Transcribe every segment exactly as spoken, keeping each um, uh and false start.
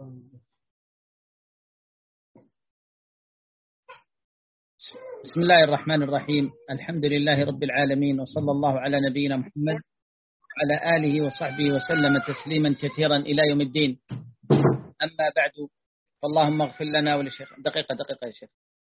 بسم الله الرحمن الرحيم. الحمد لله رب العالمين، وصلى الله على نبينا محمد وعلى آله وصحبه وسلم تسليما كثيرا إلى يوم الدين. أما بعد، فاللهم اغفر لنا ولشيخ. دقيقة دقيقة يا شيخ.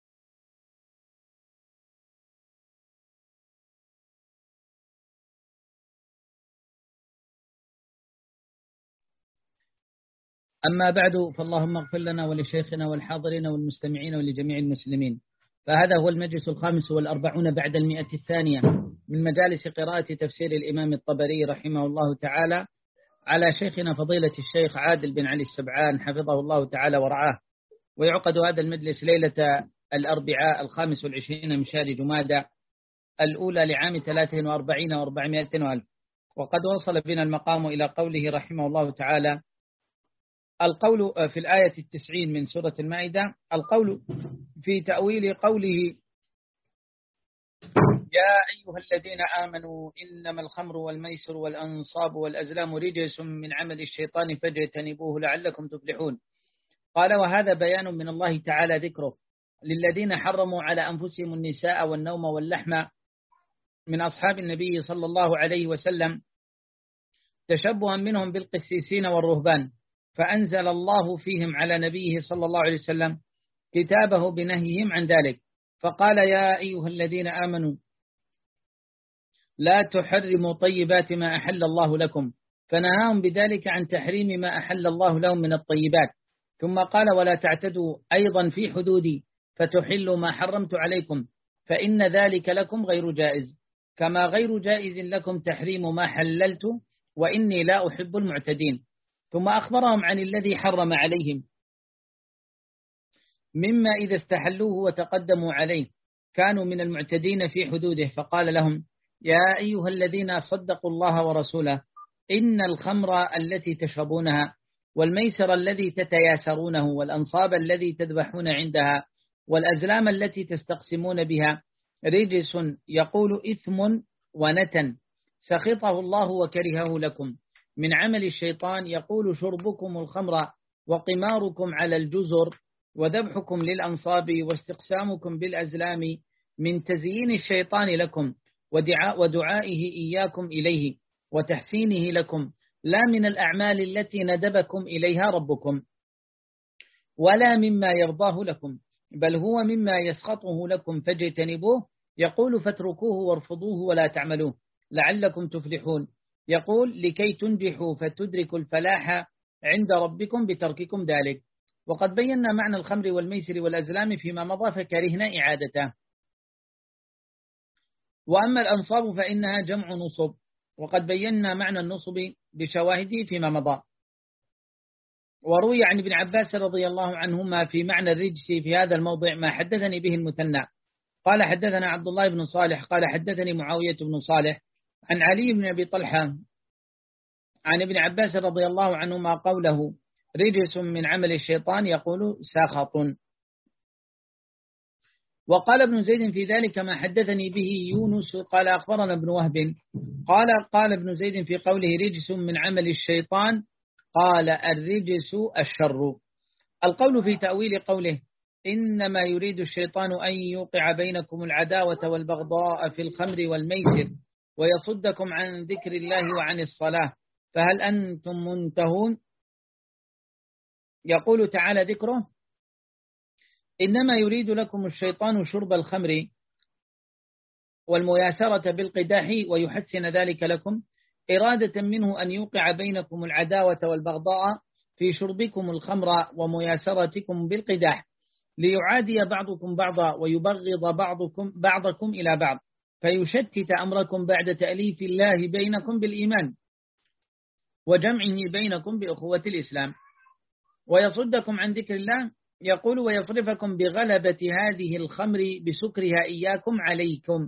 أما بعد، فاللهم اغفر لنا ولشيخنا والحاضرين والمستمعين ولجميع المسلمين. فهذا هو المجلس الخامس والأربعون بعد المئة الثانية من مجالس قراءة تفسير الإمام الطبري رحمه الله تعالى على شيخنا فضيلة الشيخ عادل بن علي السبعان حفظه الله تعالى ورعاه. ويعقد هذا المجلس ليلة الأربعاء الخامس والعشرين من شهر جمادى الأولى لعام ثلاثة وأربعين وأربعمائة وألف. وقد وصل بنا المقام إلى قوله رحمه الله تعالى، القول في الآية التسعين من سورة المائدة، القول في تأويل قوله: يا أيها الذين آمنوا إنما الخمر والميسر والأنصاب والأزلام رجس من عمل الشيطان فاجتنبوه لعلكم تفلحون. قال: وهذا بيان من الله تعالى ذكره للذين حرموا على أنفسهم النساء والنوم واللحم من أصحاب النبي صلى الله عليه وسلم تشبها منهم بالقسيسين والرهبان، فأنزل الله فيهم على نبيه صلى الله عليه وسلم كتابه بنهيهم عن ذلك، فقال: يا أيها الذين آمنوا لا تحرموا طيبات ما أحل الله لكم، فنهاهم بذلك عن تحريم ما أحل الله لهم من الطيبات. ثم قال: ولا تعتدوا أيضا في حدودي فتحلوا ما حرمت عليكم، فإن ذلك لكم غير جائز، كما غير جائز لكم تحريم ما حللت، وإني لا أحب المعتدين. ثم أخبرهم عن الذي حرم عليهم مما إذا استحلوه وتقدموا عليه كانوا من المعتدين في حدوده، فقال لهم: يا أيها الذين صدقوا الله ورسوله إن الخمر التي تشربونها والميسر الذي تتياسرونه والأنصاب الذي تذبحون عندها والأزلام التي تستقسمون بها رجس، يقول إثم ونتن سخطه الله وكرهه لكم من عمل الشيطان، يقول شربكم الخمر وقماركم على الجزر وذبحكم للأنصاب واستقسامكم بالأزلام من تزيين الشيطان لكم ودعائه إياكم إليه وتحسينه لكم، لا من الأعمال التي ندبكم إليها ربكم، ولا مما يرضاه لكم، بل هو مما يسخطه لكم فاجتنبوه، يقول فاتركوه وارفضوه ولا تعملوه لعلكم تفلحون، يقول لكي تنجحوا فتدركوا الفلاح عند ربكم بترككم ذلك. وقد بينا معنى الخمر والميسر والأزلام فيما مضى فكرهنا إعادته. وأما الأنصاب فإنها جمع نصب، وقد بينا معنى النصب بشواهده فيما مضى. وروي عن ابن عباس رضي الله عنهما في معنى الرجس في هذا الموضع ما حدثني به المثنى قال: حدثنا عبد الله بن صالح قال حدثني معاوية بن صالح عن علي بن أبي طلحة عن ابن عباس رضي الله عنهما قوله رجس من عمل الشيطان، يقول ساخط. وقال ابن زيد في ذلك ما حدثني به يونس قال أخبرنا ابن وهب قال قال ابن زيد في قوله رجس من عمل الشيطان قال الرجس الشر. القول في تأويل قوله إنما يريد الشيطان أن يوقع بينكم العداوة والبغضاء في الخمر والميسر ويصدكم عن ذكر الله وعن الصلاة، فهل أنتم منتهون؟ يقول تعالى ذكره: إنما يريد لكم الشيطان شرب الخمر والمياسرة بالقداح ويحسن ذلك لكم، إرادة منه أن يوقع بينكم العداوة والبغضاء في شربكم الخمر ومياسرتكم بالقداح، ليعادي بعضكم بعضا ويبغض بعضكم بعضكم إلى بعض، فيشتت أمركم بعد تأليف الله بينكم بالإيمان وجمعه بينكم بأخوة الإسلام، ويصدكم عن ذكر الله، يقول ويصرفكم بغلبة هذه الخمر بسكرها إياكم عليكم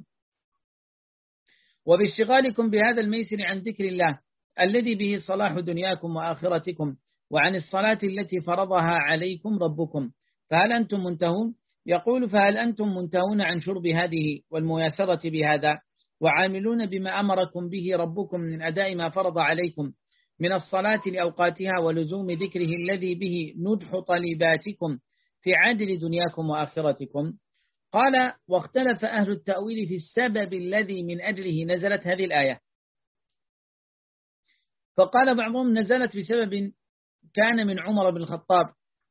وباشتغالكم بهذا الميسر عن ذكر الله الذي به صلاح دنياكم وآخرتكم وعن الصلاة التي فرضها عليكم ربكم، فهل أنتم منتهون؟ يقول فهل أنتم منتهون عن شرب هذه والمياسرة بهذا وعاملون بما أمركم به ربكم من أداء ما فرض عليكم من الصلاة لأوقاتها ولزوم ذكره الذي به ندح طلباتكم في عادل دنياكم وآخرتكم. قال: واختلف أهل التأويل في السبب الذي من أجله نزلت هذه الآية، فقال بعضهم نزلت بسبب كان من عمر بن الخطاب،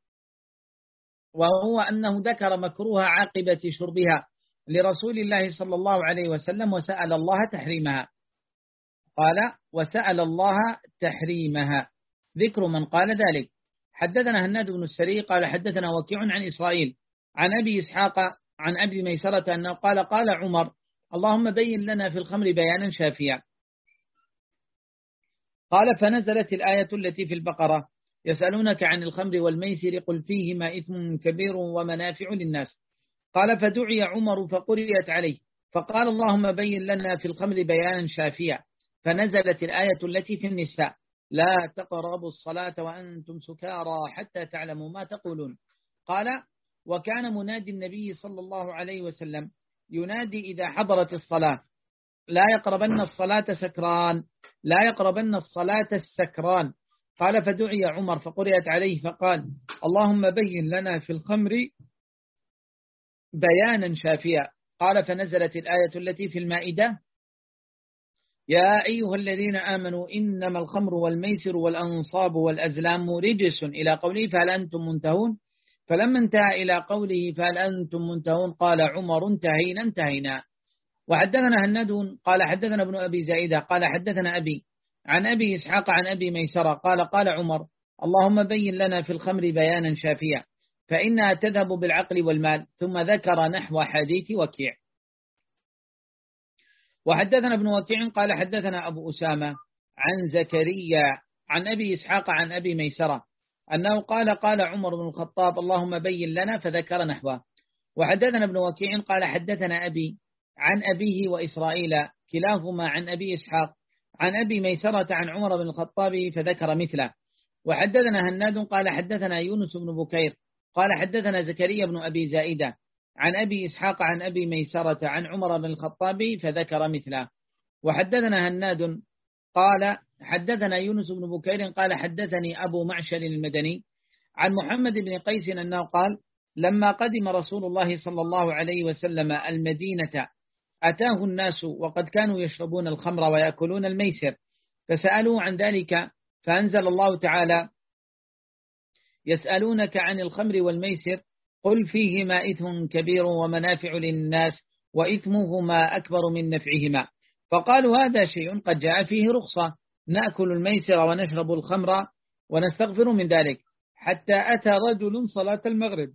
وهو أنه ذكر مكروه عاقبة شربها لرسول الله صلى الله عليه وسلم وسأل الله تحريمها. قال: وسأل الله تحريمها، ذكر من قال ذلك. حدثنا هناد بن السري قال حدثنا وكيع عن إسرائيل عن أبي إسحاق عن أبي ميسرة أنه قال: قال عمر: اللهم بين لنا في الخمر بيانا شافيا. قال: فنزلت الآية التي في البقرة: يسألونك عن الخمر والميسر قل فيهما إثم كبير ومنافع للناس. قال: فدعي عمر فقرئت عليه فقال: اللهم بين لنا في الخمر بيانا شافيا، فنزلت الآية التي في النساء: لا تقربوا الصلاة وأنتم سكارى حتى تعلموا ما تقولون. قال: وكان منادي النبي صلى الله عليه وسلم ينادي إذا حضرت الصلاة: لا يقربن الصلاة سكران، لا يقربن الصلاة السكران. قال: فدعي عمر فقرئت عليه فقال: اللهم بين لنا في الخمر بيانا شافيا. قال: فنزلت الآية التي في المائدة: يا أيها الذين آمنوا إنما الخمر والميسر والأنصاب والأزلام رجس إلى قوله فهل أنتم منتهون. فلما انتهى إلى قوله فهل أنتم منتهون قال عمر: انتهينا انتهينا. وحدثنا هناد قال حدثنا ابن أبي زائدة قال حدثنا أبي عن أبي إسحاق عن أبي ميسرة قال: قال عمر: اللهم بين لنا في الخمر بيانا شافيا فإنها تذهب بالعقل والمال. ثم ذكر نحو حديث وكيع. وحدثنا ابن وكيع قال حدثنا أبو أسامة عن زكريا عن أبي إسحاق عن أبي ميسرة أنه قال: قال عمر بن الخطاب: اللهم بين لنا، فذكر نحوه. وحدثنا ابن وكيع قال حدثنا أبي عن أبيه وإسرائيل كلاهما عن أبي إسحاق عن أبي ميسرة عن عمر بن الخطاب فذكر مثله. وحدثنا هناد قال حدثنا يونس بن بكير قال حدثنا زكريا بن أبي زائدة عن أبي إسحاق عن أبي ميسرة عن عمر بن الخطاب فذكر مثله. وحدثنا هناد قال حدثنا يونس بن بكير قال حدثني أبو معشر المدني عن محمد بن قيس أنه قال: لما قدم رسول الله صلى الله عليه وسلم المدينة أتاه الناس وقد كانوا يشربون الخمر ويأكلون الميسر، فسألوا عن ذلك فأنزل الله تعالى: يسألونك عن الخمر والميسر قل فيهما إثم كبير ومنافع للناس وإثمهما أكبر من نفعهما. فقالوا: هذا شيء قد جاء فيه رخصة، نأكل الميسر ونشرب الخمر ونستغفر من ذلك. حتى أتى رجل صلاة المغرب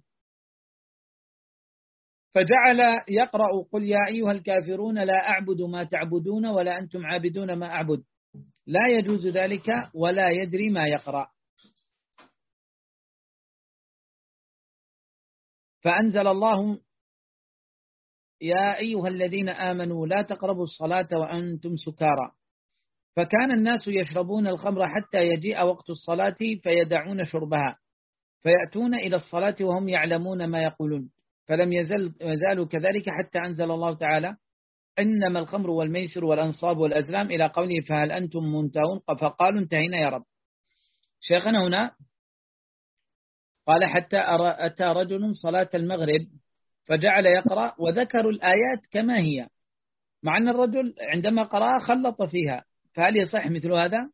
فجعل يقرأ: قل يا أيها الكافرون لا أعبد ما تعبدون ولا أنتم عابدون ما أعبد. لا يجوز ذلك ولا يدري ما يقرأ. فأنزل الله: يا أيها الذين آمنوا لا تقربوا الصلاة وأنتم سكارى. فكان الناس يشربون الخمر حتى يجيء وقت الصلاة فيدعون شربها فيأتون إلى الصلاة وهم يعلمون ما يقولون، فلم يزل يزالوا كذلك حتى أنزل الله تعالى: إنما الخمر والميسر والأنصاب والأزلام إلى قوله فهل أنتم منتهون. فقالوا: انتهينا يا رب. شيخنا هنا قال: حتى أتى رجل صلاة المغرب فجعل يقرأ وذكروا الآيات كما هي، مع أن الرجل عندما قرأ خلط فيها، فهل يصح مثل هذا؟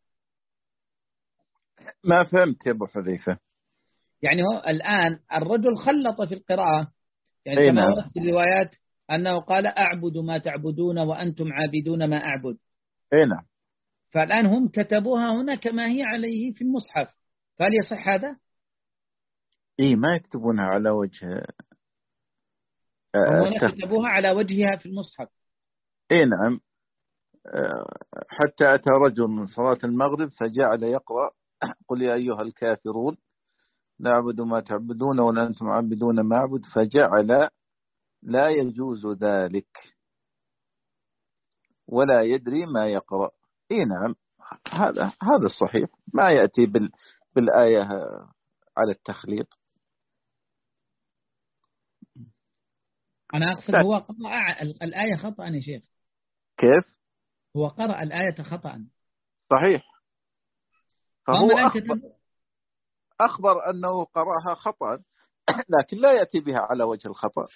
ما فهمت يا أبو حذيفة. يعني هو الآن الرجل خلط في القراءة، يعني أي كما نعم. ورد في الروايات أنه قال: أعبد ما تعبدون وأنتم عابدون ما أعبد. أي نعم. فالآن هم كتبوها هنا كما هي عليه في المصحف، فهل يصح هذا؟ إيه، ما يكتبونها على وجه هم هنا التخ... كتبوها على وجهها في المصحف. إيه نعم. حتى أتى رجل من صلاة المغرب فجعل يقرأ: قل يا أيها الكافرون لا أعبد ما تعبدون ولا أنتم عابدون ما أعبد. فجعل لا يجوز ذلك ولا يدري ما يقرأ. إيه نعم، هذا هذا الصحيح، ما يأتي بال بالآية على التخليط. أنا أقصد هو قرأ الآية خطأ يا شيخ. كيف؟ هو قرأ الآية خطأ. صحيح. فهو أخبر, أخبر أنه قرأها خطأ، لكن لا يأتي بها على وجه الخطأ.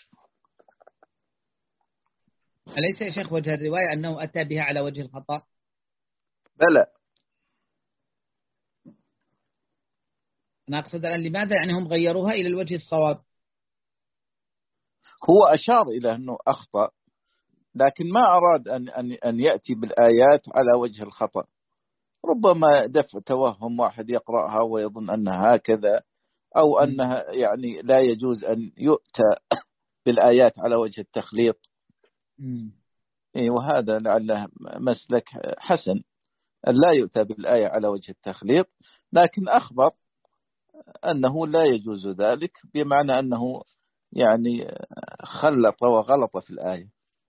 أليس يا شيخ وجه الرواية أنه أتى بها على وجه الخطأ؟ بلى. أنا أقصد الآن لماذا يعني هم غيروها إلى الوجه الصواب؟ هو أشار إلى أنه أخطأ، لكن ما أراد أن أن أن يأتي بالآيات على وجه الخطأ. ربما دفع توهم واحد يقرأها ويظن أنها هكذا، أو أنها يعني لا يجوز أن يؤتى بالآيات على وجه التخليط. وهذا لعله مسلك حسن، أن لا يؤتى بالآية على وجه التخليط، لكن أخبر أنه لا يجوز ذلك، بمعنى أنه يعني خلط وغلط في الآية.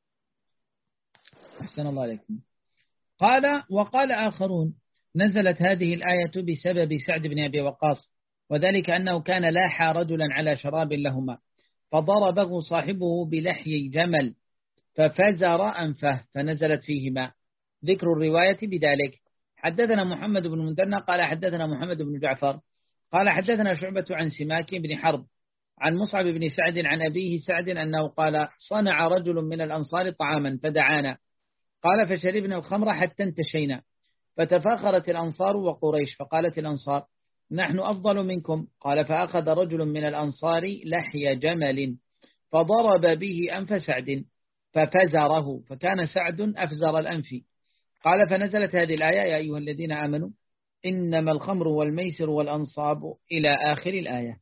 أحسن الله عليكم. قال وقال آخرون نزلت هذه الآية بسبب سعد بن أبي وقاص، وذلك أنه كان لاحى رجلا على شراب لهما فضربه صاحبه بلحي جمل ففزر أنفه فنزلت فيهما. ذكر الرواية بذلك. حدثنا محمد بن المثنى قال حدثنا محمد بن جعفر قال حدثنا شعبة عن سماك بن حرب عن مصعب بن سعد عن أبيه سعد أنه قال صنع رجل من الأنصار طعاما فدعانا، قال فشربنا الخمر حتى انتشينا، فتفاخرت الأنصار وقريش، فقالت الأنصار نحن أفضل منكم، قال فأخذ رجل من الأنصار لحي جمل فضرب به أنف سعد ففزره، فكان سعد أفزر الأنف. قال فنزلت هذه الآية يا أيها الذين آمنوا إنما الخمر والميسر والأنصاب إلى آخر الآية.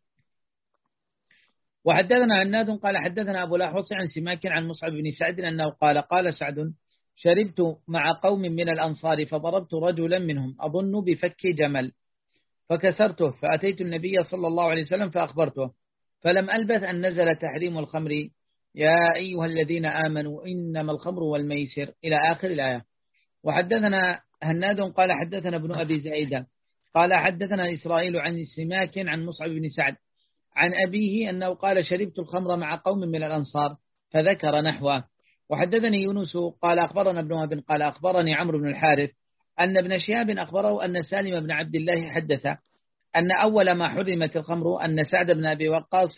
وحدثنا عناد قال حدثنا أبو لاحوص عن سماك عن مصعب بن سعد أنه قال قال سعد شربت مع قوم من الأنصار فضربت رجلا منهم أظن بفك جمل فكسرته، فأتيت النبي صلى الله عليه وسلم فأخبرته، فلم ألبث أن نزل تحريم الخمر يا أيها الذين آمنوا إنما الخمر والميسر إلى آخر الآية. وحدثنا هناد قال حدثنا ابن أبي زائدة قال حدثنا إسرائيل عن سماك عن مصعب بن سعد عن أبيه أنه قال شربت الخمر مع قوم من الأنصار فذكر نحوه. وحدثني يونس قال أخبرنا ابن وهب قال أخبرني عمرو بن الحارث أن ابن شهاب أخبره أن سالم بن عبد الله حدث أن أول ما حرمت الخمر أن سعد بن أبي وقاص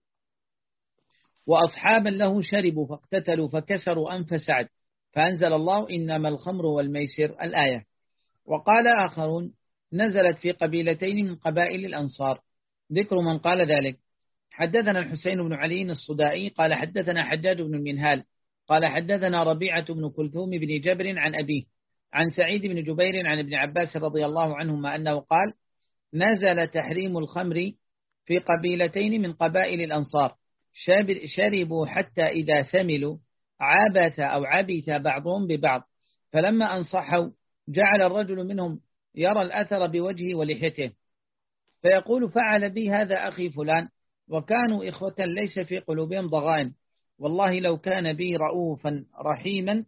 وأصحابا له شربوا فاقتتلوا فكسروا أنف سعد فأنزل الله إنما الخمر والميسر الآية. وقال آخرون نزلت في قبيلتين من قبائل الأنصار. ذكر من قال ذلك. حدثنا الحسين بن علي الصدائي قال حدثنا حجاج بن المنهال قال حدثنا ربيعة بن كلثوم بن جبر عن أبيه عن سعيد بن جبير عن ابن عباس رضي الله عنهما أنه قال نزل تحريم الخمر في قبيلتين من قبائل الأنصار شربوا حتى إذا سملوا عابت أو عبت بعضهم ببعض، فلما أنصحوا جعل الرجل منهم يرى الأثر بوجهه ولحيته فيقول فعل بي هذا أخي فلان، وكانوا إخوة ليس في قلوبهم ضغائن، والله لو كان بي رؤوفا رحيما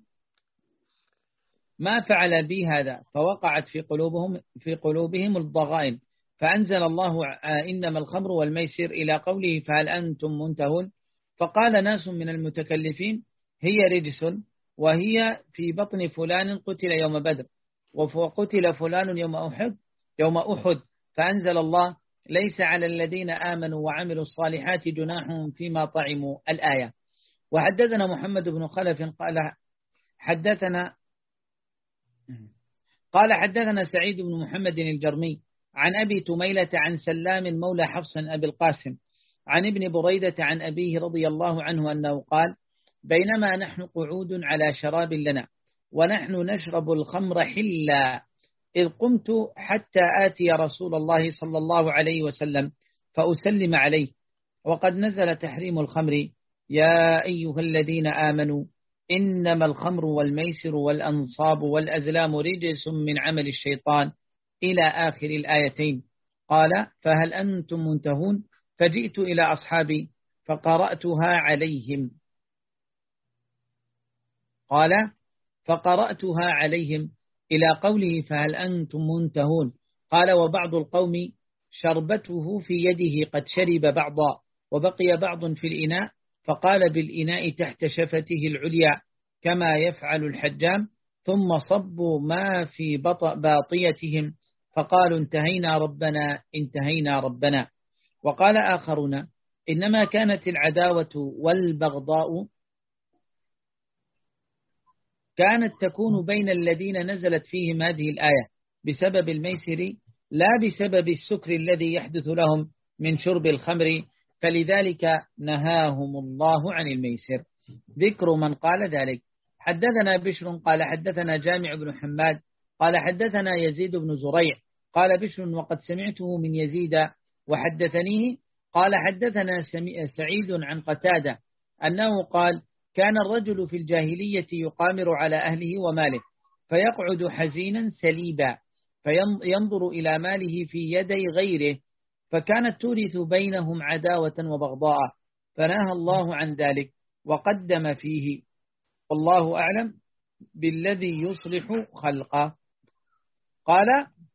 ما فعل بي هذا، فوقعت في قلوبهم في قلوبهم الضغائن، فأنزل الله إنما الخمر والميسر إلى قوله فهل أنتم منتهون، فقال ناس من المتكلفين هي رجس وهي في بطن فلان قتل يوم بدر وقتل فلان يوم أحد يوم أحد فأنزل الله ليس على الذين آمنوا وعملوا الصالحات جناح فيما طعموا الآية. وحدثنا محمد بن خلف قال حدثنا قال حدثنا سعيد بن محمد الجرمي عن أبي تميلة عن سلام مولى حفص أبي القاسم عن ابن بريدة عن أبيه رضي الله عنه أنه قال بينما نحن قعود على شراب لنا ونحن نشرب الخمر حلا إذ قمت حتى آتي رسول الله صلى الله عليه وسلم فأسلم عليه وقد نزل تحريم الخمر يا أيها الذين آمنوا إنما الخمر والميسر والأنصاب والأزلام رجس من عمل الشيطان إلى آخر الآيتين. قال فهل أنتم منتهون؟ فجئت إلى أصحابي فقرأتها عليهم قال فقرأتها عليهم إلى قوله فهل أنتم منتهون. قال وبعض القوم شربته في يده قد شرب بعضا وبقي بعض في الإناء، فقال بالإناء تحت شفته العليا كما يفعل الحجام، ثم صبوا ما في باطيتهم فقالوا انتهينا ربنا انتهينا ربنا. وقال آخرون إنما كانت العداوة والبغضاء كانت تكون بين الذين نزلت فيهم هذه الآية بسبب الميسر لا بسبب السكر الذي يحدث لهم من شرب الخمر، فلذلك نهاهم الله عن الميسر. ذكر من قال ذلك: حدثنا بشر قال حدثنا جامع بن حماد قال حدثنا يزيد بن زريع قال بشر وقد سمعته من يزيد وحدثنيه قال حدثنا سعيد عن قتادة أنه قال: كان الرجل في الجاهلية يقامر على أهله وماله فيقعد حزينا سليبا فينظر إلى ماله في يدي غيره، فكانت تورث بينهم عداوة وبغضاء، فنهى الله عن ذلك وقدم فيه: والله أعلم بالذي يصلح خلقه. قال: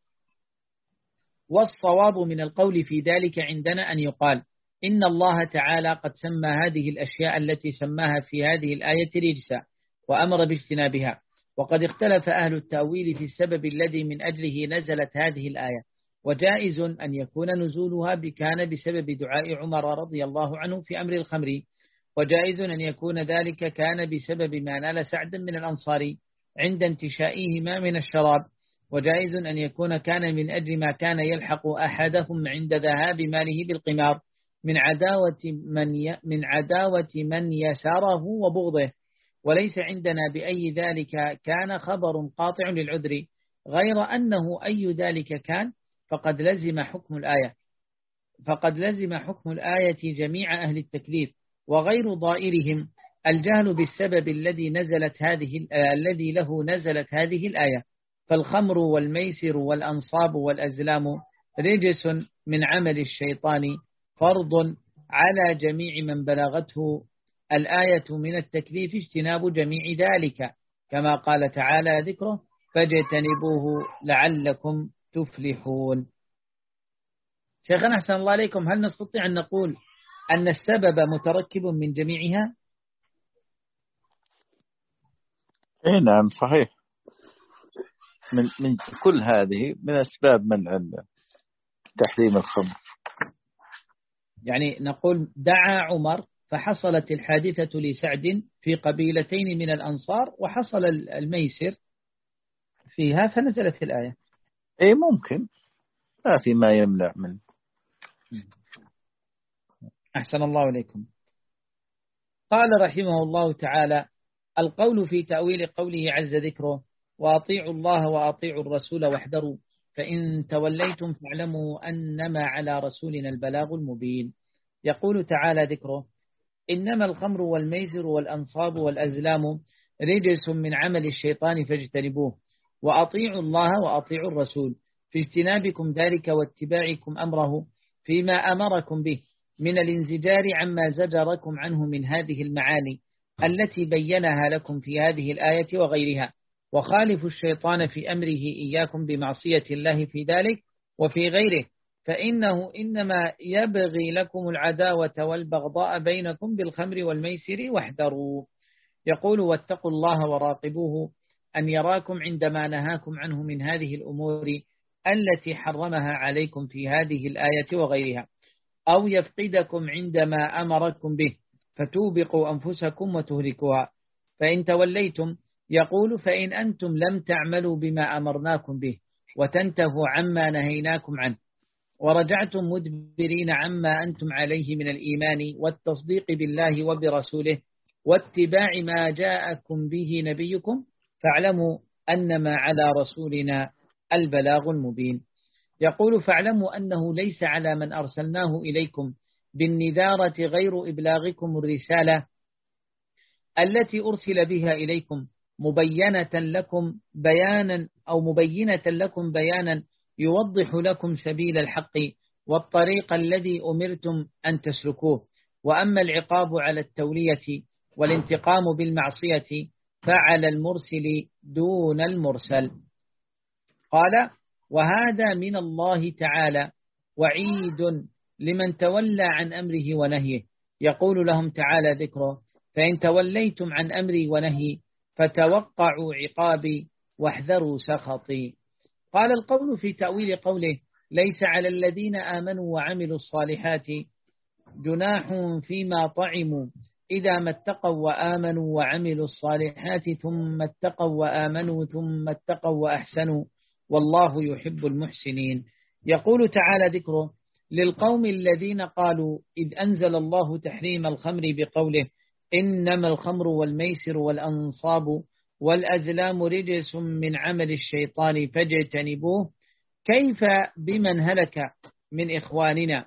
والصواب من القول في ذلك عندنا أن يقال إن الله تعالى قد سمى هذه الأشياء التي سماها في هذه الآية رجسا وأمر باجتنابها، وقد اختلف أهل التأويل في السبب الذي من أجله نزلت هذه الآية، وجائز أن يكون نزولها بكان بسبب دعاء عمر رضي الله عنه في أمر الخمر، وجائز أن يكون ذلك كان بسبب ما نال سعد من الأنصار عند انتشائهما من الشراب، وجائز أن يكون كان من أجل ما كان يلحق أحدهم عند ذهاب ماله بالقمار من عداوة من ي... من عداوة من يساره وبغضه، وليس عندنا بأي ذلك كان خبر قاطع للعذر، غير أنه أي ذلك كان فقد لزم حكم الآية فقد لزم حكم الآية جميع أهل التكليف وغير ضائرهم الجهل بالسبب الذي نزلت هذه الذي له نزلت هذه الآية. فالخمر والميسر والأنصاب والأزلام رجس من عمل الشيطان، فرض على جميع من بلغته الآية من التكليف اجتناب جميع ذلك، كما قال تعالى ذكره: فاجتنبوه لعلكم تفلحون. شيخنا أحسن الله عليكم، هل نستطيع أن نقول أن السبب متركب من جميعها؟ إيه نعم صحيح، من من كل هذه من أسباب منع تحريم الخمر. يعني نقول دعا عمر فحصلت الحادثة لسعد في قبيلتين من الأنصار وحصل الميسر فيها فنزلت الآية. إيه ممكن، ما في ما يمنع منه. أحسن الله عليكم. قال رحمه الله تعالى: القول في تأويل قوله عز ذكره: وأطيعوا الله وأطيعوا الرسول واحذروا فإن توليتم فاعلموا أنما على رسولنا البلاغ المبين. يقول تعالى ذكره: إنما الخمر والميسر والأنصاب والأزلام رجس من عمل الشيطان فاجتنبوه، وأطيعوا الله وأطيعوا الرسول في اجتنابكم ذلك واتباعكم أمره فيما أمركم به من الانزجار عما زجركم عنه من هذه المعاني التي بينها لكم في هذه الآية وغيرها، وخالفوا الشيطان في أمره إياكم بمعصية الله في ذلك وفي غيره، فإنه إنما يبغي لكم العداوة والبغضاء بينكم بالخمر والميسر واحذروا. يقول: واتقوا الله وراقبوه أن يراكم عندما نهاكم عنه من هذه الأمور التي حرمها عليكم في هذه الآية وغيرها، أو يفقدكم عندما أمركم به فتوبقوا أنفسكم وتهلكوها، فإن توليتم يقول: فإن أنتم لم تعملوا بما أمرناكم به وتنتهوا عما نهيناكم عنه ورجعتم مدبرين عما أنتم عليه من الإيمان والتصديق بالله وبرسوله واتباع ما جاءكم به نبيكم، فاعلموا أنما على رسولنا البلاغ المبين. يقول: فاعلموا أنه ليس على من أرسلناه إليكم بالنذارة غير إبلاغكم الرسالة التي أرسل بها إليكم مبينة لكم بيانا أو مبينة لكم بيانا يوضح لكم سبيل الحق والطريق الذي أمرتم أن تسلكوه، وأما العقاب على التولية والانتقام بالمعصية فعلى المرسل دون المرسل. قال: وهذا من الله تعالى وعيد لمن تولى عن أمره ونهيه. يقول لهم تعالى ذكره: فإن توليتم عن أمري ونهي فتوقعوا عقابي واحذروا سخطي. قال القول في تأويل قوله ليس على الذين آمنوا وعملوا الصالحات جناح فيما طعموا إذا ما اتقوا وآمنوا وعملوا الصالحات ثم اتقوا وآمنوا ثم اتقوا وأحسنوا والله يحب المحسنين. يقول تعالى ذكره للقوم الذين قالوا إذ أنزل الله تحريم الخمر بقوله إنما الخمر والميسر والأنصاب والأزلام رجس من عمل الشيطان فاجتنبوه كيف بمن هلك من إخواننا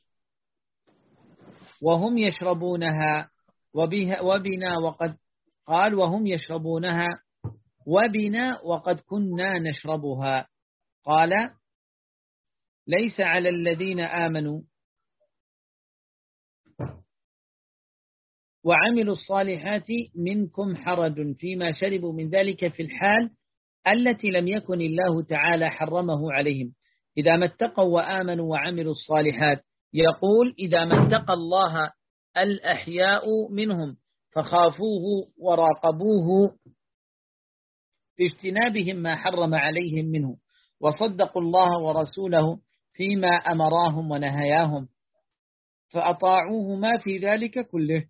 وهم يشربونها وبها وبنا وقد قال وهم يشربونها وبنا وقد كنا نشربها. قال ليس على الذين آمنوا وعملوا الصالحات منكم حرج فيما شربوا من ذلك في الحال التي لم يكن الله تعالى حرمه عليهم إذا ما اتقوا وآمنوا وعملوا الصالحات. يقول إذا ما اتقى الله الأحياء منهم فخافوه وراقبوه باجتنابهم ما حرم عليهم منه وصدقوا الله ورسوله فيما أمراهم ونهياهم فأطاعوه ما في ذلك كله.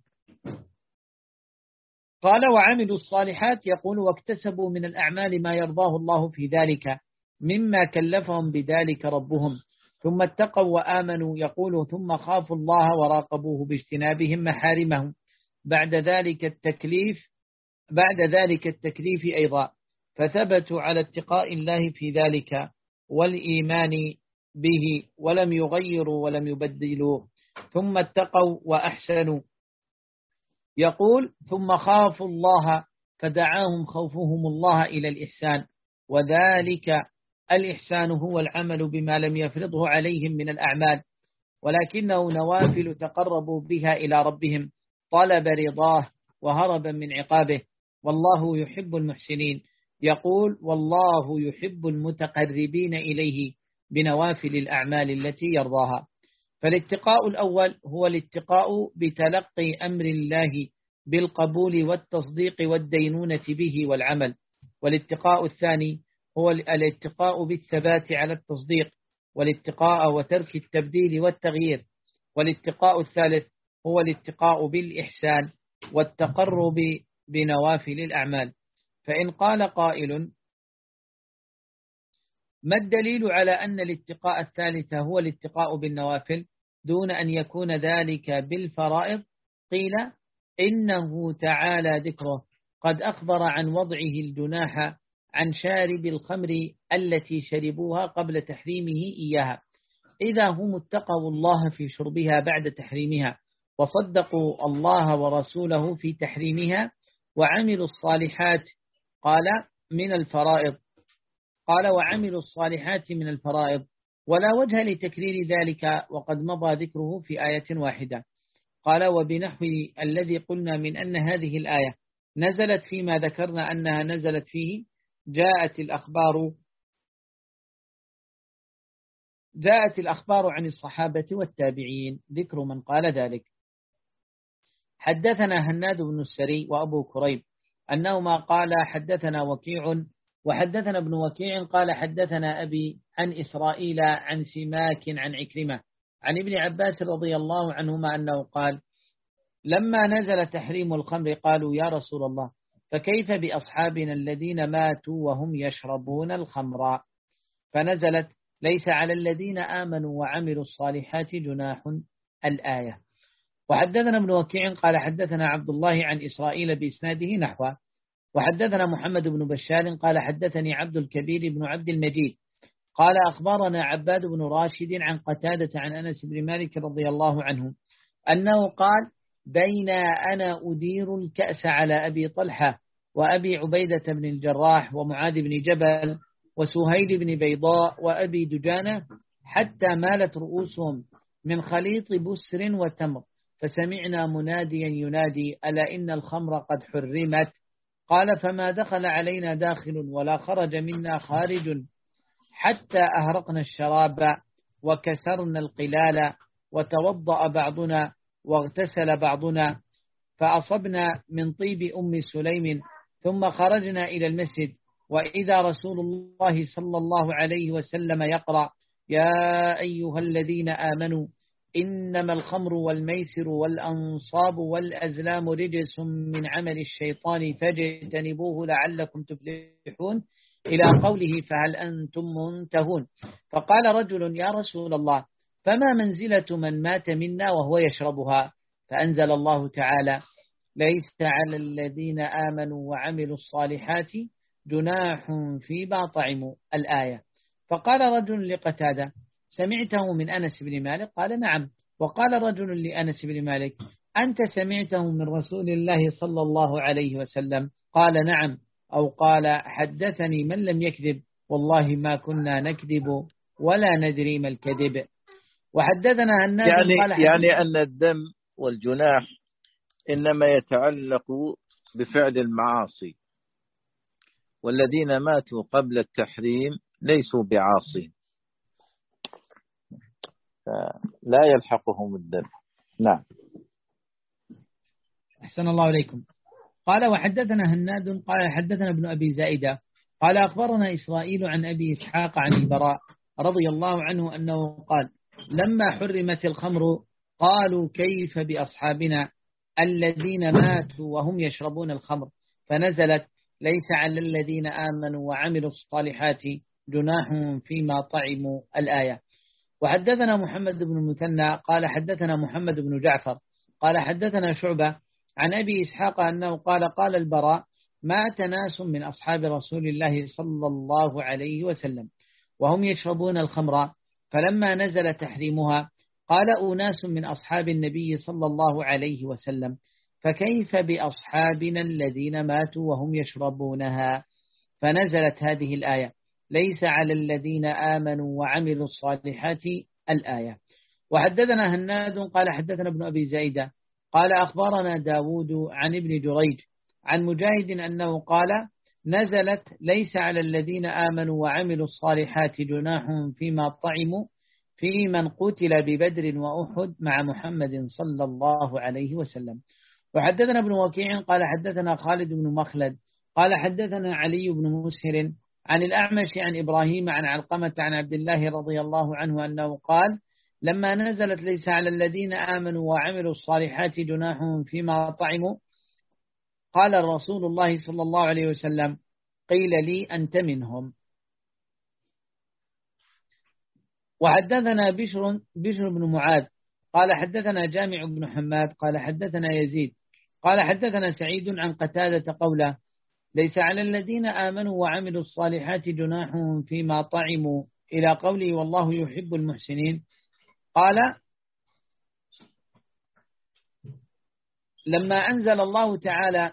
قال وعملوا الصالحات يقول واكتسبوا من الأعمال ما يرضاه الله في ذلك مما كلفهم بذلك ربهم ثم اتقوا وآمنوا يقول ثم خافوا الله وراقبوه باجتنابهم محارمهم بعد ذلك التكليف بعد ذلك التكليف أيضا فثبتوا على اتقاء الله في ذلك والإيمان به ولم يغيروا ولم يبدلوا ثم اتقوا وأحسنوا. يقول ثم خافوا الله فدعاهم خوفهم الله إلى الإحسان وذلك الإحسان هو العمل بما لم يفرضه عليهم من الأعمال ولكنه نوافل تقربوا بها إلى ربهم طلب رضاه وهربا من عقابه والله يحب المحسنين. يقول والله يحب المتقربين إليه بنوافل الأعمال التي يرضاها. فالاتقاء الأول هو الاتقاء بتلقي أمر الله بالقبول والتصديق والدينونة به والعمل. والاتقاء الثاني هو الاتقاء بالثبات على التصديق والاتقاء وترك التبديل والتغيير. والاتقاء الثالث هو الاتقاء بالإحسان والتقرب بنوافل الأعمال. فإن قال قائل ما الدليل على أن الاتقاء الثالث هو الاتقاء بالنوافل دون أن يكون ذلك بالفرائض؟ قيل إنه تعالى ذكره قد أخبر عن وضعه الجناح عن شارب الخمر التي شربوها قبل تحريمه إياها إذا هم اتقوا الله في شربها بعد تحريمها وصدقوا الله ورسوله في تحريمها وعملوا الصالحات. قال من الفرائض قال وعملوا الصالحات من الفرائض ولا وجه لتكرير ذلك وقد مضى ذكره في آية واحدة. قال وبنحو الذي قلنا من أن هذه الآية نزلت فيما ذكرنا أنها نزلت فيه جاءت الأخبار جاءت الأخبار عن الصحابة والتابعين ذكر من قال ذلك. حدثنا هناد بن السري وأبو كريب أنهما قال حدثنا وكيع وحدثنا ابن وكيع قال حدثنا أبي عن إسرائيل عن سماك عن عكرمة عن ابن عباس رضي الله عنهما أنه قال لما نزل تحريم الخمر قالوا يا رسول الله فكيف بأصحابنا الذين ماتوا وهم يشربون الخمر فنزلت ليس على الذين آمنوا وعملوا الصالحات جناح الآية. وحدثنا ابن وكيع قال حدثنا عبد الله عن إسرائيل بإسناده نحوه. وحدثنا محمد بن بشار قال حدثني عبد الكبير بن عبد المجيد قال أخبرنا عباد بن راشد عن قتادة عن أنس بن مالك رضي الله عنه أنه قال بين أنا أدير الكأس على أبي طلحة وأبي عبيدة بن الجراح ومعاذ بن جبل وسهيل بن بيضاء وأبي دجانة حتى مالت رؤوسهم من خليط بسر وتمر فسمعنا مناديا ينادي ألا إن الخمر قد حرمت. قال فما دخل علينا داخل ولا خرج منا خارج حتى أهرقنا الشراب وكسرنا القلال وتوضأ بعضنا واغتسل بعضنا فأصبنا من طيب أم سليم ثم خرجنا إلى المسجد وإذا رسول الله صلى الله عليه وسلم يقرأ يا أيها الذين آمنوا إنما الخمر والميسر والأنصاب والأزلام رجس من عمل الشيطان فاجتنبوه لعلكم تفلحون إلى قوله فهل أنتم منتهون. فقال رجل يا رسول الله فما منزلة من مات منا وهو يشربها؟ فأنزل الله تعالى ليس على الذين آمنوا وعملوا الصالحات جناح فيما طعموا الآية. فقال رجل لقتادة سمعته من أنس بن مالك؟ قال نعم. وقال رجل لأنس بن مالك أنت سمعته من رسول الله صلى الله عليه وسلم؟ قال نعم. أو قال حدثني من لم يكذب والله ما كنا نكذب ولا ندري ما الكذب. وحدثنا الناس يعني, قال يعني أن الذم والجناح إنما يتعلق بفعل المعاصي، والذين ماتوا قبل التحريم ليسوا بعاصين لا يلحقهم الذم. نعم. أحسن الله عليكم. قال وحدثنا هناد قال حدثنا ابن أبي زائدة قال أخبرنا إسرائيل عن أبي إسحاق عن البراء رضي الله عنه أنه قال لما حرمت الخمر قالوا كيف بأصحابنا الذين ماتوا وهم يشربون الخمر، فنزلت ليس على الذين آمنوا وعملوا الصالحات جناح فيما طعموا الآية. وحدثنا محمد بن المثنى قال حدثنا محمد بن جعفر قال حدثنا شعبة عن أبي إسحاق أنه قال قال البراء مات ناس من أصحاب رسول الله صلى الله عليه وسلم وهم يشربون الخمر، فلما نزل تحريمها قال أناس من أصحاب النبي صلى الله عليه وسلم فكيف بأصحابنا الذين ماتوا وهم يشربونها؟ فنزلت هذه الآية ليس على الذين آمنوا وعملوا الصالحات الآية. وحدثنا هناد قال حدثنا ابن أبي زائدة قال أخبرنا داود عن ابن جريج عن مجاهد أنه قال نزلت ليس على الذين آمنوا وعملوا الصالحات جناح فيما طعموا في من قتل ببدر وأحد مع محمد صلى الله عليه وسلم. وحدثنا ابن وكيع قال حدثنا خالد بن مخلد قال حدثنا علي بن مسهر عن الأعمش عن إبراهيم عن علقمة عن عبد الله رضي الله عنه أنه قال لما نزلت ليس على الذين آمنوا وعملوا الصالحات جناح فيما طعموا قال رسول الله صلى الله عليه وسلم قيل لي أنت منهم. وحدثنا بشر, بشر بن معاذ قال حدثنا جامع بن حماد قال حدثنا يزيد قال حدثنا سعيد عن قتادة قوله ليس على الذين آمنوا وعملوا الصالحات جناح فيما طعموا إلى قوله والله يحب المحسنين. قال لما أنزل الله تعالى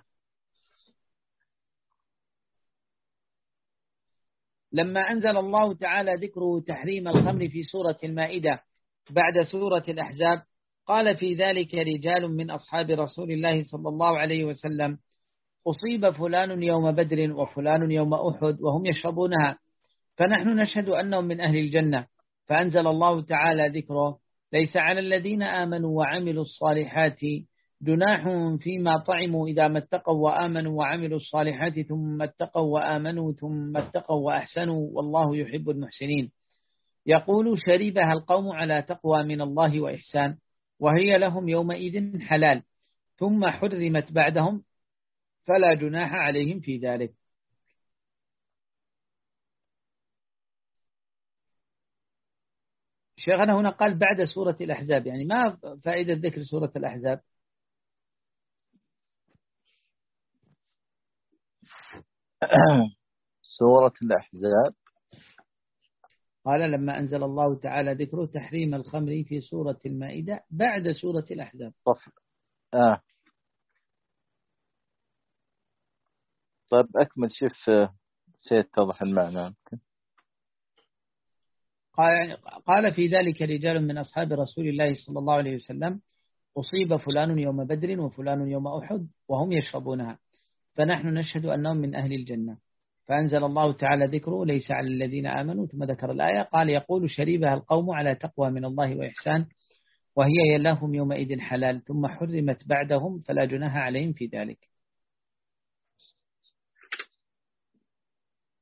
لما أنزل الله تعالى ذكره تحريم الخمر في سورة المائدة بعد سورة الأحزاب قال في ذلك رجال من أصحاب رسول الله صلى الله عليه وسلم أصيب فلان يوم بدر وفلان يوم أحد وهم يشربونها فنحن نشهد أنهم من أهل الجنة. فأنزل الله تعالى ذكره ليس على الذين آمنوا وعملوا الصالحات جناح فيما طعموا إذا ما اتقوا وآمنوا وعملوا الصالحات ثم اتقوا وآمنوا ثم اتقوا وأحسنوا والله يحب المحسنين. يقول شربها القوم على تقوى من الله وإحسان وهي لهم يومئذ حلال ثم حرمت بعدهم فلا جناح عليهم في ذلك. شيخنا هنا قال بعد سورة الأحزاب، يعني ما فائدة ذكر سورة الأحزاب؟ سورة الأحزاب قال لما أنزل الله تعالى ذكره تحريم الخمر في سورة المائدة بعد سورة الأحزاب. طف. آه. طيب أكمل شوف سيتضح المعنى. قال قال في ذلك رجال من أصحاب رسول الله صلى الله عليه وسلم أصيب فلان يوم بدر وفلان يوم أحد وهم يشربونها فنحن نشهد أنهم من أهل الجنة. فأنزل الله تعالى ذكره ليس على الذين آمنوا ثم ذكر الآية قال يقول شربها القوم على تقوى من الله وإحسان وهي لهم يومئذ حلال ثم حرمت بعدهم فلا جناح عليهم في ذلك.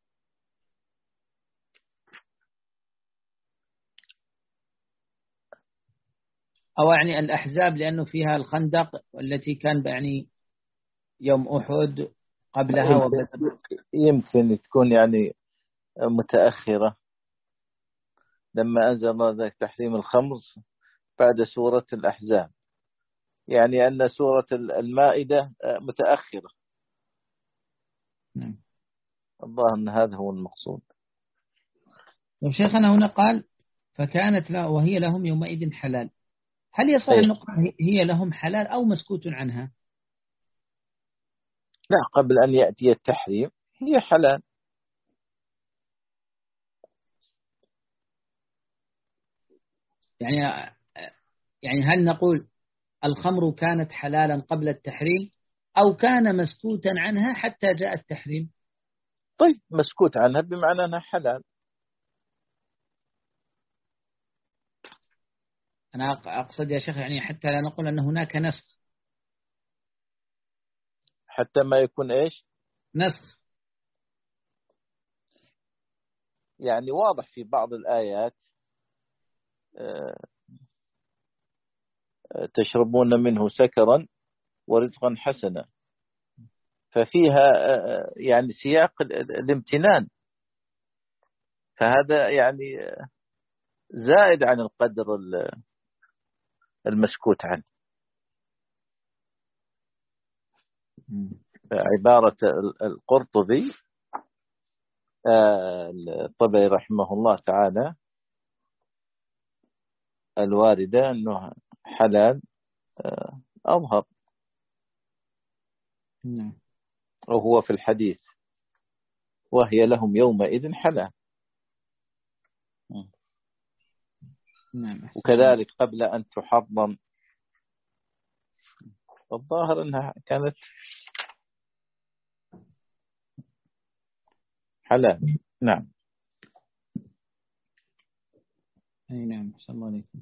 أو يعني الأحزاب لأنه فيها الخندق والتي كان يعني يوم أحد قبلها يمكن, وبدر. يمكن تكون يعني متأخرة، لما أنزل الله ذلك تحريم الخمر بعد سورة الأحزاب، يعني أن سورة المائدة متأخرة. نعم. الظاهر أن هذا هو المقصود. وشيخنا هنا قال فكانت لا وهي لهم يومئذ حلال، هل يصح أن نقول هي لهم حلال أو مسكوت عنها؟ لا، قبل أن يأتي التحريم هي حلال. يعني يعني هل نقول الخمر كانت حلالا قبل التحريم أو كان مسكوتا عنها حتى جاء التحريم؟ طيب مسكوت عنها بمعنى أنها حلال. أنا أقصد يا شيخ يعني حتى لا نقول أن هناك نسخ. حتى ما يكون إيش؟ نسخ. يعني واضح في بعض الآيات تشربون منه سكرا ورزقا حسنا، ففيها يعني سياق الامتنان، فهذا يعني زائد عن القدر المسكوت عنه. عبارة القرطبي الطبري رحمه الله تعالى الواردة أنه حلال أظهر، وهو في الحديث وهي لهم يومئذ حلال. وكذلك قبل أن تحرم، الظاهر أنها كانت حلال. نعم. أي نعم. صلى الله عليكم.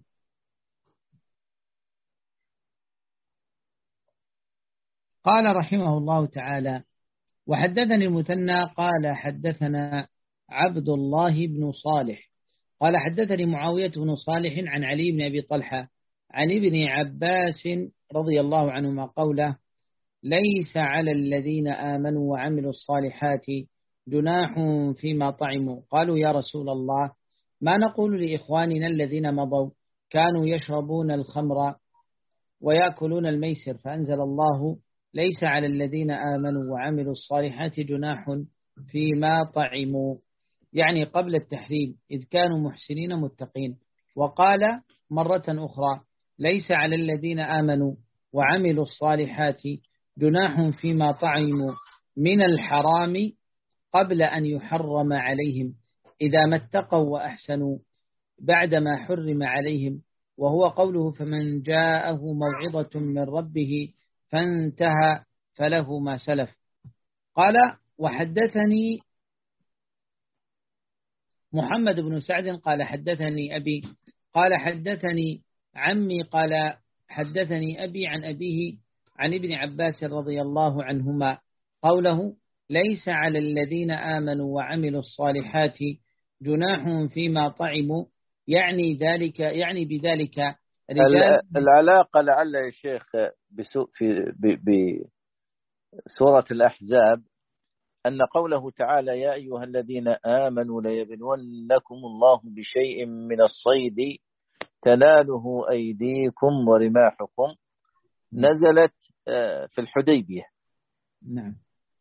قال رحمه الله تعالى وحدثني المثنى قال حدثنا عبد الله بن صالح قال حدثني معاوية بن صالح عن علي بن أبي طلحة عن ابن عباس رضي الله عنهما قوله ليس على الذين آمنوا وعملوا الصالحات جناح فيما طعموا. قالوا يا رسول الله ما نقول لإخواننا الذين مضوا كانوا يشربون الخمر ويأكلون الميسر؟ فأنزل الله ليس على الذين آمنوا وعملوا الصالحات جناح فيما طعموا، يعني قبل التحريم إذ كانوا محسنين متقين. وقال مرة أخرى ليس على الذين آمنوا وعملوا الصالحات جناح فيما طعموا من الحرام قبل أن يحرم عليهم إذا ما اتقوا وأحسنوا بعدما حرم عليهم، وهو قوله فمن جاءه موعظة من ربه فانتهى فله ما سلف. قال وحدثني محمد بن سعد قال حدثني أبي قال حدثني عمي قال حدثني أبي عن أبيه عن ابن عباس رضي الله عنهما قوله ليس على الذين آمنوا وعملوا الصالحات جناح فيما طعموا، يعني ذلك يعني بذلك رجال. العلاقة لعل يا شيخ في بسورة الأحزاب أن قوله تعالى يا أيها الذين آمنوا ليبلونكم الله بشيء من الصيد تناله أيديكم ورماحكم نزلت في الحديبية. نعم.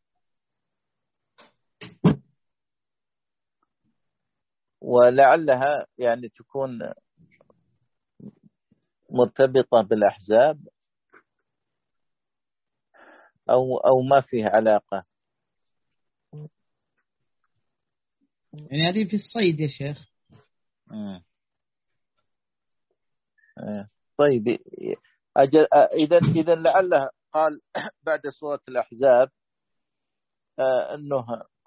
ولعلها يعني تكون مرتبطة بالأحزاب أو أو ما فيه علاقة. يعني هذه في الصيد يا شيخ. مم. طيب أجل إذا إذا لعله قال بعد سورة الأحزاب أنه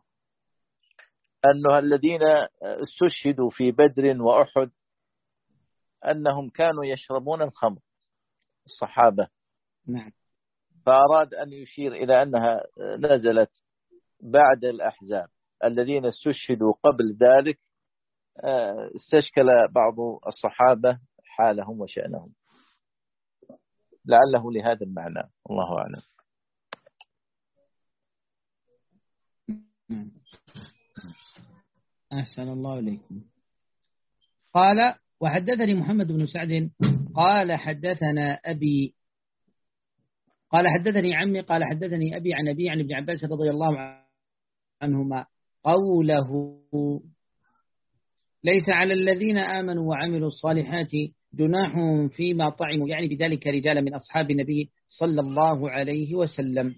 أنه الذين استشهدوا في بدر وأحد أنهم كانوا يشربون الخمر الصحابة. نعم. فأراد أن يشير إلى أنها نزلت بعد الأحزاب، الذين استشهدوا قبل ذلك استشكل بعض الصحابة حالهم وشأنهم. لعله لهذا المعنى، الله أعلم. أحسن الله إليكم. قال وحدثني محمد بن سعد قال حدثنا أبي قال حدثني عمي قال حدثني أبي عن أبي عن ابن عباس رضي الله عنهما قوله ليس على الذين آمنوا وعملوا الصالحات جناح فيما طعموا، يعني بذلك رجال من أصحاب النبي صلى الله عليه وسلم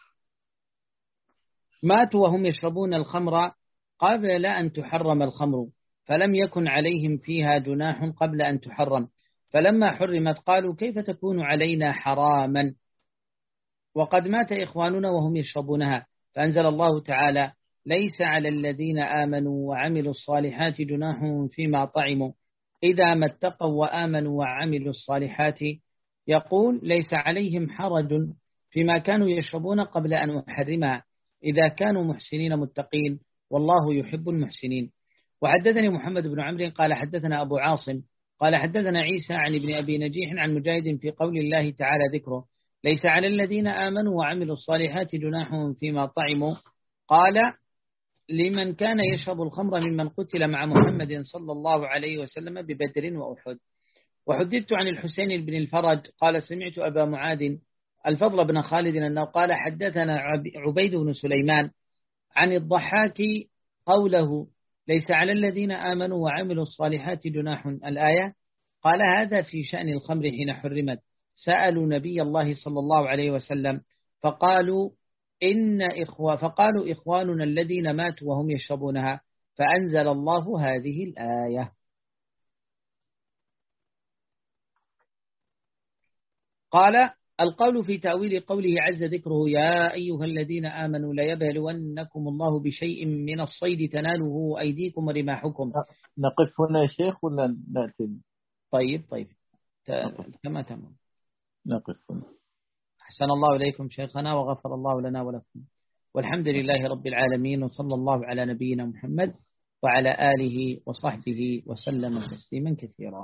ماتوا وهم يشربون الخمر قبل أن تحرم الخمر، فلم يكن عليهم فيها جناح قبل أن تحرم، فلما حرمت قالوا كيف تكون علينا حراما وقد مات إخواننا وهم يشربونها، فأنزل الله تعالى ليس على الذين آمنوا وعملوا الصالحات جناح فيما طعموا إذا ما اتقوا وآمنوا وعملوا الصالحات، يقول ليس عليهم حرج فيما كانوا يشربون قبل أن أحرمها إذا كانوا محسنين متقين والله يحب المحسنين. وحدثني محمد بن عمرو قال حدثنا أبو عاصم قال حدثنا عيسى عن ابن أبي نجيح عن مجاهد في قول الله تعالى ذكره ليس على الذين آمنوا وعملوا الصالحات جناح فيما طعموا، قال لمن كان يشرب الخمر ممن قتل مع محمد صلى الله عليه وسلم ببدر وأحد. وحدثت عن الحسين بن الفرج قال سمعت أبا معاذ الفضل بن خالد أنه قال حدثنا عبيد بن سليمان عن الضحاك قوله ليس على الذين آمنوا وعملوا الصالحات جناح الآية، قال هذا في شأن الخمر حين حرمت، سألوا نبي الله صلى الله عليه وسلم فقالوا إن إخوة فقالوا إخواننا الذين ماتوا وهم يشربونها، فأنزل الله هذه الآية. قال القول في تأويل قوله عز ذكره يا أيها الذين آمنوا ليبلونكم الله بشيء من الصيد تناله أيديكم ورماحكم. نقف هنا يا شيخ ولا نأتي؟ طيب طيب تمام تمام نقف هنا. أحسن الله إليكم شيخنا وغفر الله لنا ولكم، والحمد لله رب العالمين، وصلى الله على نبينا محمد وعلى آله وصحبه وسلم تسليما كثيرا.